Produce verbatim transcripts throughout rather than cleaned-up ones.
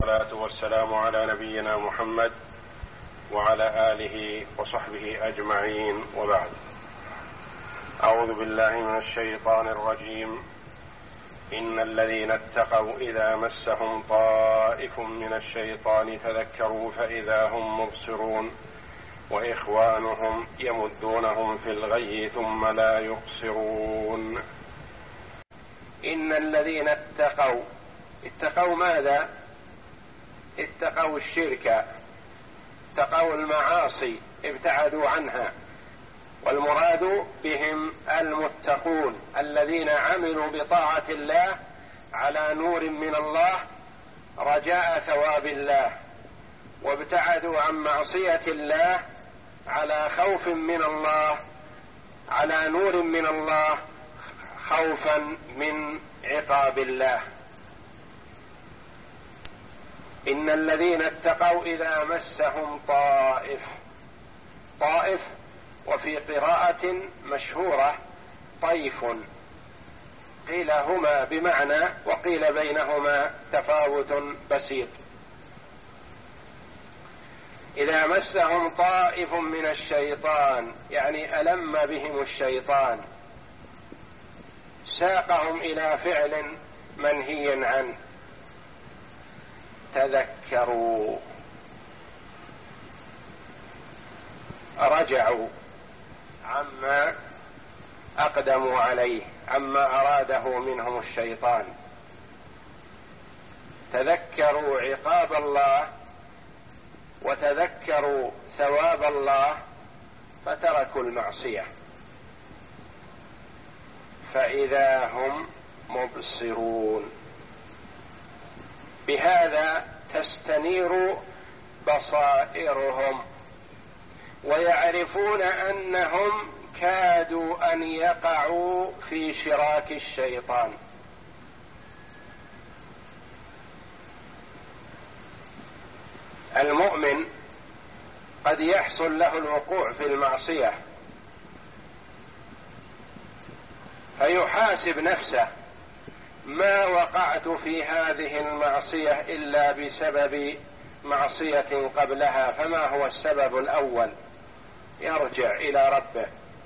والصلاة والسلام على نبينا محمد وعلى آله وصحبه أجمعين، وبعد. أعوذ بالله من الشيطان الرجيم. إن الذين اتقوا إذا مسهم طائف من الشيطان تذكروا فإذا هم مبصرون وإخوانهم يمدونهم في الغي ثم لا يقصرون. إن الذين اتقوا، اتقوا ماذا؟ اتقوا الشرك، اتقوا المعاصي، ابتعدوا عنها، والمراد بهم المتقون الذين عملوا بطاعة الله على نور من الله رجاء ثواب الله، وابتعدوا عن معصية الله على خوف من الله، على نور من الله خوفا من عقاب الله. إن الذين اتقوا إذا مسهم طائف، طائف، وفي قراءة مشهورة طيف، قيل هما بمعنى وقيل بينهما تفاوت بسيط. إذا مسهم طائف من الشيطان يعني ألم بهم الشيطان، ساقهم إلى فعل منهي عنه، تذكروا، رجعوا عما أقدموا عليه، عما أراده منهم الشيطان، تذكروا عقاب الله وتذكروا ثواب الله فتركوا المعصية، فإذا هم مبصرون. بهذا تستنير بصائرهم ويعرفون أنهم كادوا أن يقعوا في شراك الشيطان. المؤمن قد يحصل له الوقوع في المعصية فيحاسب نفسه: ما وقعت في هذه المعصية إلا بسبب معصية قبلها، فما هو السبب الأول؟ يرجع إلى ربه.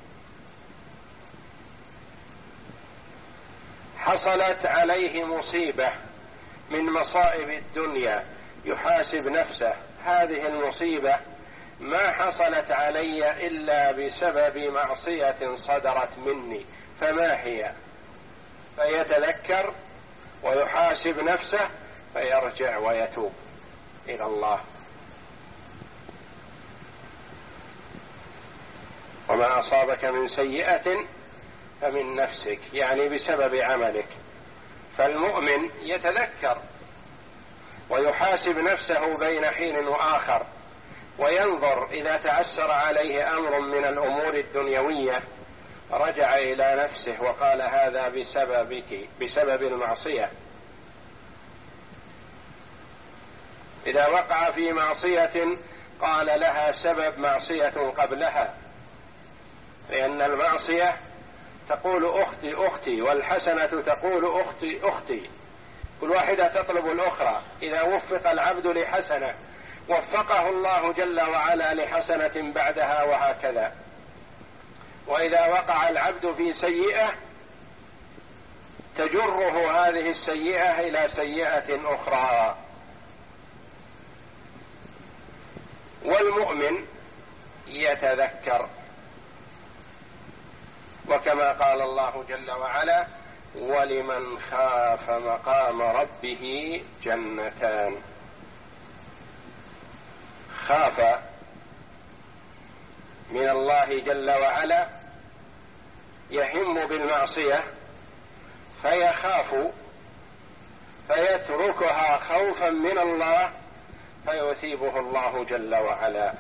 حصلت عليه مصيبة من مصائب الدنيا، يحاسب نفسه: هذه المصيبة ما حصلت علي إلا بسبب معصية صدرت مني، فما هي؟ فيتذكر ويحاسب نفسه فيرجع ويتوب إلى الله. وما أصابك من سيئة فمن نفسك، يعني بسبب عملك. فالمؤمن يتذكر ويحاسب نفسه بين حين وآخر، وينظر إذا تعسر عليه أمر من الأمور الدنيوية رجع إلى نفسه وقال: هذا بسببك، بسبب المعصية. إذا وقع في معصية قال لها سبب معصية قبلها، لأن المعصية تقول أختي أختي، والحسنة تقول أختي أختي، كل واحدة تطلب الأخرى. إذا وفق العبد لحسنة وفقه الله جل وعلا لحسنة بعدها، وهكذا. وإذا وقع العبد في سيئة تجره هذه السيئة إلى سيئة أخرى. والمؤمن يتذكر، وكما قال الله جل وعلا: ولمن خاف مقام ربه جنتان. خاف من الله جل وعلا، يهم بالمعصية فيخاف فيتركها خوفا من الله فيثيبه الله جل وعلا.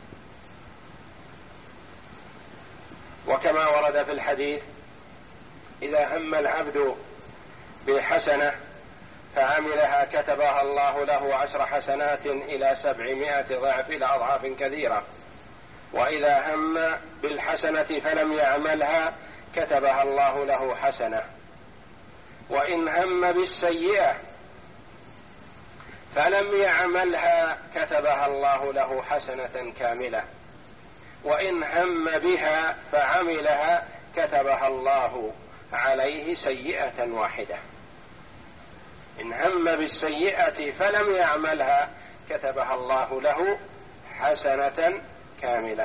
وكما ورد في الحديث: إذا هم العبد بالحسنة فعملها كتبها الله له عشر حسنات إلى سبعمائة ضعف إلى أضعاف كثيرة، وإذا هم بالحسنة فلم يعملها كتبها الله له حسنة، وإن هم بالسيئة فلم يعملها كتبها الله له حسنة كاملة، وإن هم بها فعملها كتبها الله عليه سيئة واحدة. إن هم بالسيئة فلم يعملها كتبها الله له حسنة كاملة.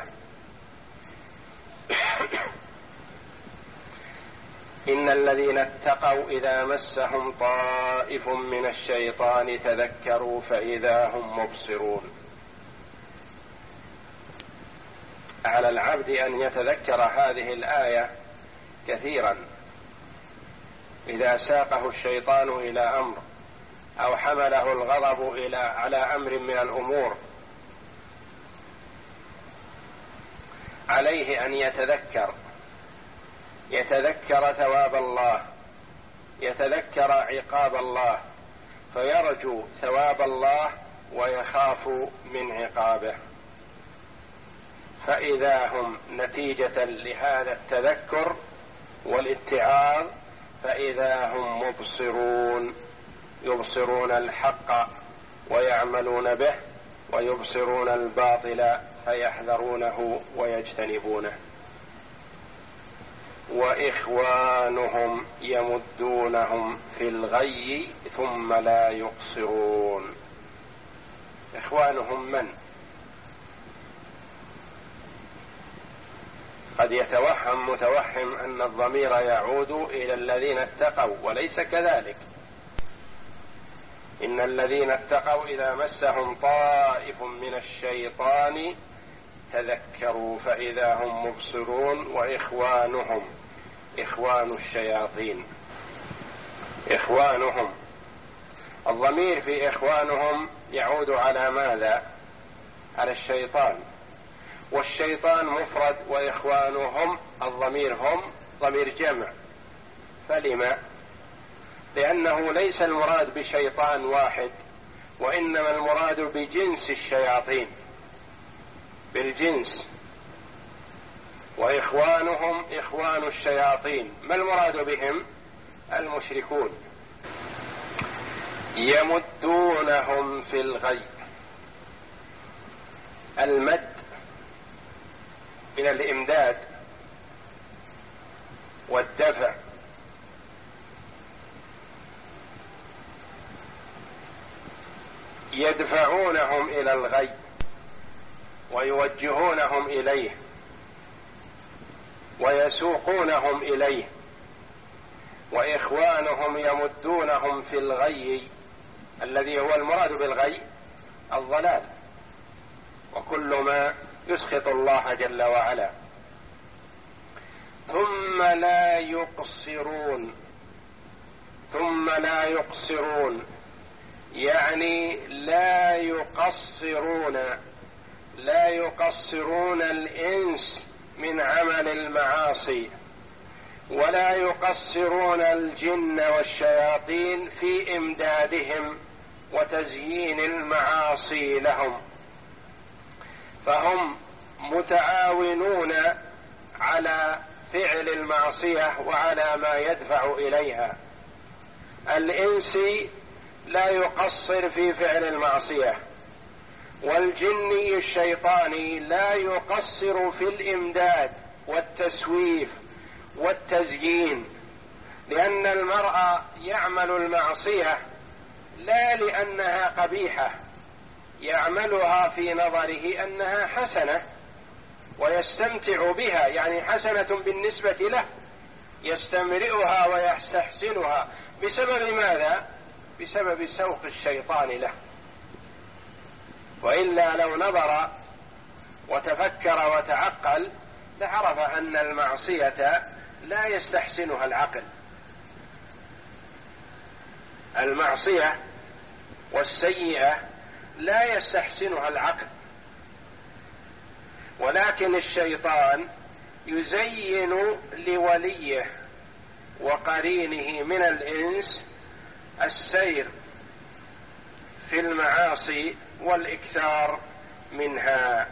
إن الذين اتقوا إذا مسهم طائف من الشيطان تذكروا فإذا هم مبصرون. على العبد أن يتذكر هذه الآية كثيرا إذا ساقه الشيطان إلى أمر أو حمله الغضب إلى على أمر من الأمور، عليه أن يتذكر يتذكر ثواب الله، يتذكر عقاب الله، فيرجو ثواب الله ويخاف من عقابه. فإذا هم نتيجة لهذا التذكر والاتعاظ فإذا هم مبصرون، يبصرون الحق ويعملون به، ويبصرون الباطل فيحذرونه ويجتنبونه. وإخوانهم يمدونهم في الغي ثم لا يقصرون. إخوانهم من؟ قد يتوهم متوهم أن الضمير يعود إلى الذين اتقوا، وليس كذلك. إن الذين اتقوا إذا مسهم طائف من الشيطان تذكروا فإذا هم مبصرون. وإخوانهم إخوان الشياطين، إخوانهم الضمير في إخوانهم يعود على ماذا؟ على الشيطان، والشيطان مفرد، وإخوانهم الضمير هم ضمير جمع. فلما؟ لأنه ليس المراد بشيطان واحد، وإنما المراد بجنس الشياطين، بالجنس. وإخوانهم إخوان الشياطين، ما المراد بهم؟ المشركون. يمدونهم في الغي. المد من الإمداد والدفع، يدفعونهم إلى الغي ويوجهونهم إليه ويسوقونهم إليه. وإخوانهم يمدونهم في الغي، الذي هو المراد بالغي الضلال وكل ما يسخط الله جل وعلا. ثم لا يقصرون. ثم لا يقصرون يعني لا يقصرون لا يقصرون الإنس من عمل المعاصي، ولا يقصرون الجن والشياطين في إمدادهم وتزيين المعاصي لهم، فهم متعاونون على فعل المعصية وعلى ما يدفع إليها. الإنسي لا يقصر في فعل المعصية، والجني الشيطاني لا يقصر في الإمداد والتسويف والتزيين، لأن المرء يعمل المعصية لا لأنها قبيحة، يعملها في نظره أنها حسنة ويستمتع بها، يعني حسنة بالنسبة له، يستمرئها ويستحسنها. بسبب ماذا؟ بسبب سوق الشيطان له. وإلا لو نظر وتفكر وتعقل لعرف أن المعصية لا يستحسنها العقل. المعصية والسيئة لا يستحسنها العقل، ولكن الشيطان يزين لوليه وقرينه من الإنس السير في المعاصي والإكثار منها.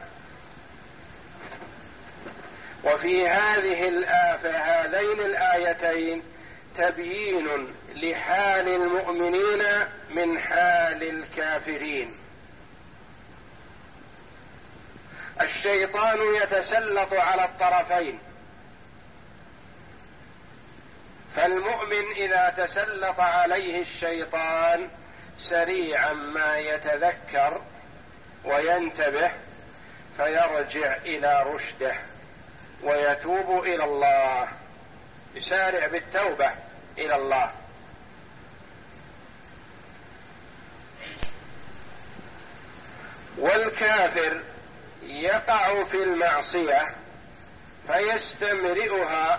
وفي هذه الآية هذين الآيتين تبيين لحال المؤمنين من حال الكافرين. الشيطان يتسلط على الطرفين، فالمؤمن إذا تسلط عليه الشيطان سريعا ما يتذكر وينتبه فيرجع إلى رشده ويتوب إلى الله، يسارع بالتوبة إلى الله. والكافر يقع في المعصية فيستمرئها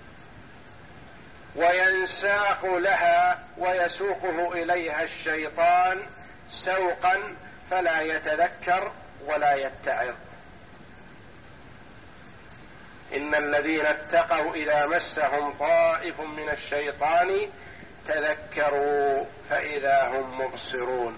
وينساق لها ويسوقه إليها الشيطان سوقا فلا يتذكر ولا يتعظ. إن الذين اتقوا إذا مسهم طائف من الشيطان تذكروا فإذا هم مبصرون.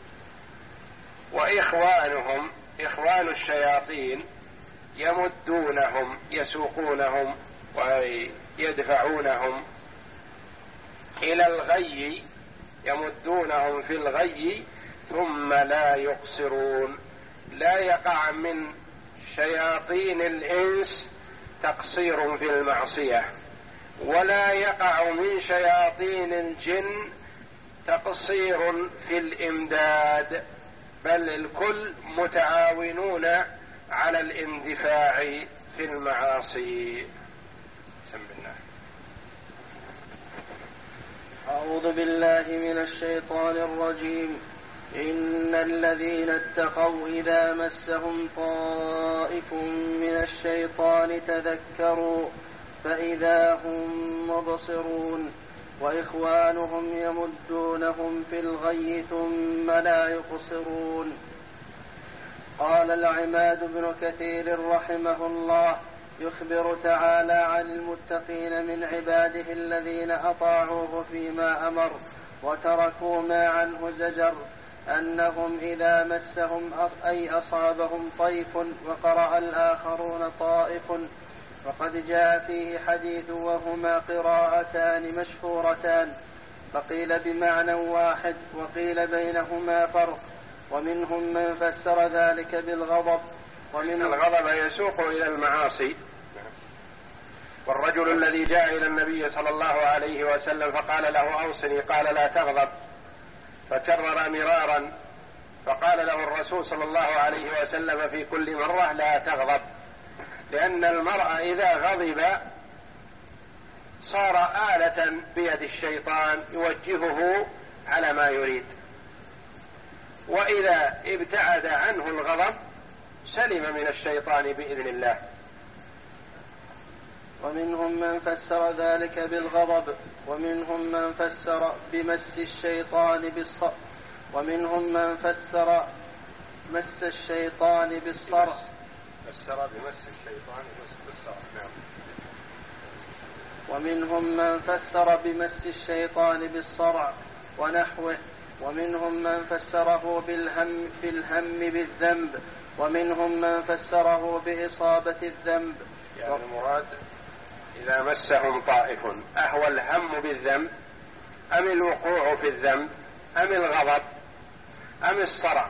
وإخوانهم إخوان الشياطين يمدونهم يسوقونهم ويدفعونهم إلى الغي، يمدونهم في الغي ثم لا يقصرون. لا يقع من شياطين الإنس تقصير في المعصية، ولا يقع من شياطين الجن تقصير في الإمداد، بل الكل متعاونون على الاندفاع في المعاصي. بسم الله. أعوذ بالله من الشيطان الرجيم. إن الذين اتقوا إذا مسهم طائف من الشيطان تذكروا فإذا هم مبصرون، وإخوانهم يمدونهم في الغي ثم لا يقصرون. قال العماد بن كثير رحمه الله يخبر تعالى عن المتقين من عباده الذين أطاعوه فيما أمر وتركوا ما عنه زجر، أنهم إذا مسهم أي أصابهم طيف وقرأ الآخرون طائف، وقد جاء فيه حديث وهما قراءتان مشهورتان، فقيل بمعنى واحد وقيل بينهما فرق. ومنهم من فسر ذلك بالغضب، ومن الغضب يسوق إلى المعاصي. والرجل الذي جاء إلى النبي صلى الله عليه وسلم فقال له أوصني، قال لا تغضب، فكرر مرارا، فقال له الرسول صلى الله عليه وسلم في كل مرة لا تغضب، لأن المرء إذا غضب صار آلة بيد الشيطان يوجهه على ما يريد، وإذا ابتعد عنه الغضب سلم من الشيطان بإذن الله. ومنهم من فسر ذلك بالغضب، ومنهم من فسر بمس الشيطان بالصرع، ومنهم من فسر مس الشيطان بالصرع فسر بمس الشيطان بالصرع نعم. ومنهم من فسر بمس الشيطان بالصرع ونحوه، ومنهم من فسره بالهم بالهم بالذنب، ومنهم من فسره بإصابة الذنب. يعني المراد إذا مسهم طائف أهو الهم بالذنب أم الوقوع في الذنب أم الغضب أم الصرع؟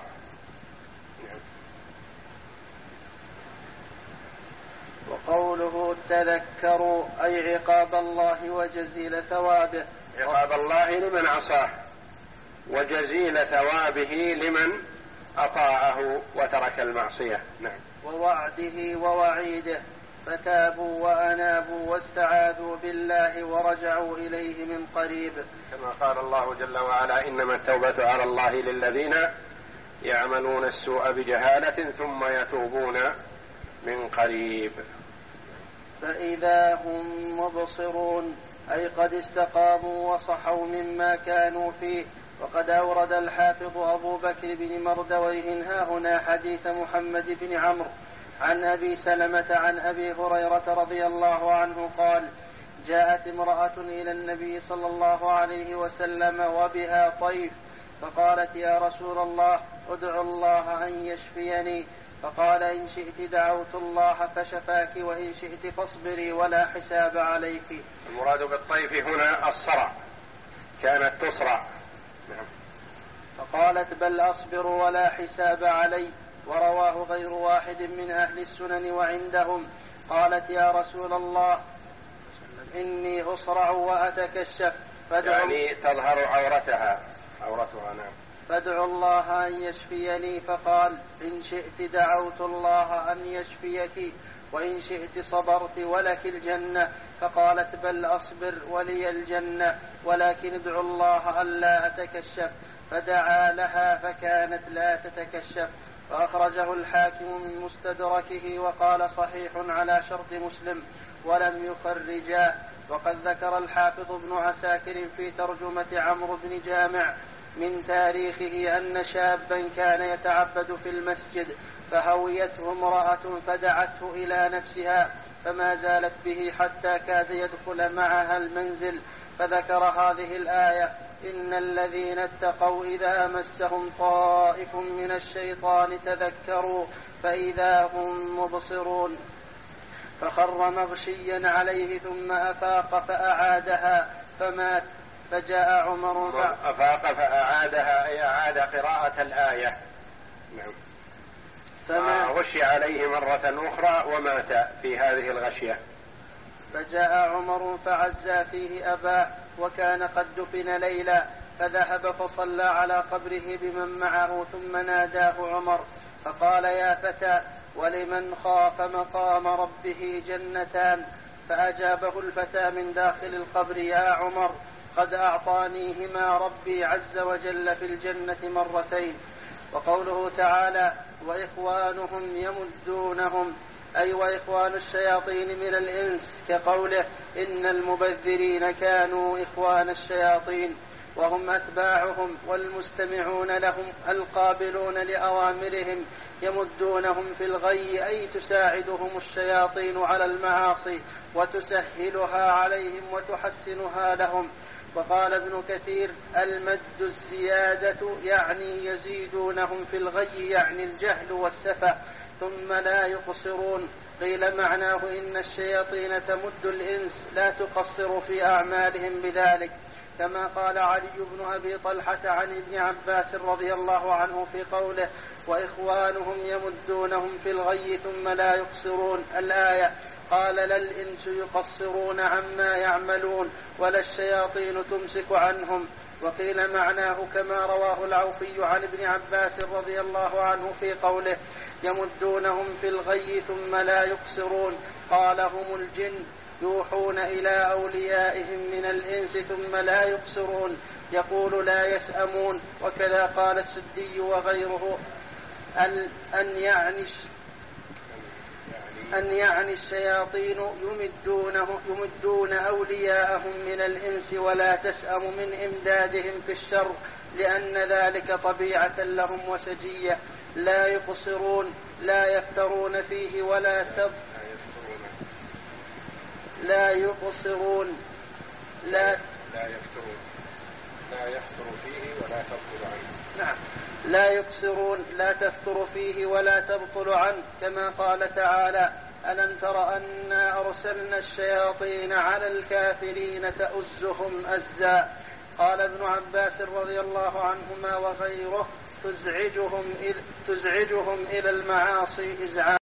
وقوله تذكروا أي عقاب الله وجزيل ثوابه. عقاب الله لمن عصاه وجزيل ثوابه لمن أطاعه وترك المعصية. نعم. ووعده ووعيده، فتابوا وأنابوا واستعاذوا بالله ورجعوا إليه من قريب، كما قال الله جل وعلا إنما التوبة على الله للذين يعملون السوء بجهالة ثم يتوبون من قريب. فإذا هم مبصرون أي قد استقاموا وصحوا مما كانوا فيه. وقد أورد الحافظ أبو بكر بن مردويه ها هنا حديث محمد بن عمرو عن أبي سلمة عن أبي هريرة رضي الله عنه قال جاءت امرأة إلى النبي صلى الله عليه وسلم وبها طيف، فقالت يا رسول الله ادعو الله أن يشفيني، فقال إن شئت دعوت الله فشفاك وإن شئت فاصبري ولا حساب عليك. المراد بالطيف هنا الصرع، كانت تصرع. فقالت بل أصبر ولا حساب علي. ورواه غير واحد من أهل السنن وعندهم. قالت يا رسول الله إني أصرع وأتكشف يعني تظهر عورتها عورتها نعم. فادعوا الله أن يشفيني. فقال إن شئت دعوت الله أن يشفيك وإن شئت صبرت ولك الجنة. فقالت بل أصبر ولي الجنة ولكن ادعوا الله ألا أتكشف. فدعا لها فكانت لا تتكشف. فأخرجه الحاكم من مستدركه وقال صحيح على شرط مسلم ولم يخرجا. وقد ذكر الحافظ ابن عساكر في ترجمة عمرو بن جامع من تاريخه أن شابا كان يتعبد في المسجد فهويته امرأة فدعته إلى نفسها فما زالت به حتى كاد يدخل معها المنزل. فذكر هذه الآية إن الذين اتقوا إذا مسهم طائف من الشيطان تذكروا فإذا هم مبصرون. فخر مغشيا عليه ثم أفاق فأعادها فمات. فجاء عمر ف... أفاق فأعادها أي أعاد قراءة الآية. نعم. فما غشي عليه مرة أخرى ومات في هذه الغشية. فجاء عمر فعزى فيه أباه وكان قد دفن ليلا فذهب فصلى على قبره بمن معه ثم ناداه عمر فقال يا فتى ولمن خاف مقام ربه جنتان. فأجابه الفتى من داخل القبر يا عمر قد أعطانيهما ربي عز وجل في الجنة مرتين. وقوله تعالى وإخوانهم يمدونهم أي وإخوان الشياطين من الإنس كقوله إن المبذرين كانوا إخوان الشياطين وهم أتباعهم والمستمعون لهم القابلون لأوامرهم يمدونهم في الغي أي تساعدهم الشياطين على المعاصي وتسهلها عليهم وتحسنها لهم. وقال ابن كثير المد الزيادة يعني يزيدونهم في الغي يعني الجهل والسفة ثم لا يقصرون. قيل معناه إن الشياطين تمد الإنس لا تقصر في أعمالهم بذلك كما قال علي بن أبي طلحة عن ابن عباس رضي الله عنه في قوله وإخوانهم يمدونهم في الغي ثم لا يقصرون الآية قال لا الإنس يقصرون عما يعملون ولا الشياطين تمسك عنهم. وقيل معناه كما رواه العوفي عن ابن عباس رضي الله عنه في قوله يمدونهم في الغي ثم لا يقصرون قال هم الجن يوحون إلى أوليائهم من الإنس ثم لا يقصرون يقول لا يسأمون. وكذا قال السدي وغيره أن, أن يعني أن يعني الشياطين يمدونه يمدون أولياءهم من الإنس ولا تسأم من إمدادهم في الشر لأن ذلك طبيعة لهم وسجية لا يقصرون لا يفترون فيه ولا تب لا يقصرون لا لا يفترون لا يفتر فيه ولا تبطل عنه. نعم لا يقصرون لا تفتر فيه ولا تبطل عنه كما قال تعالى ألم تر أنا أرسلنا الشياطين على الكافرين تؤزهم أزا. قال ابن عباس رضي الله عنهما وغيره تزعجهم إلى, تزعجهم إلى المعاصي إزعاجا.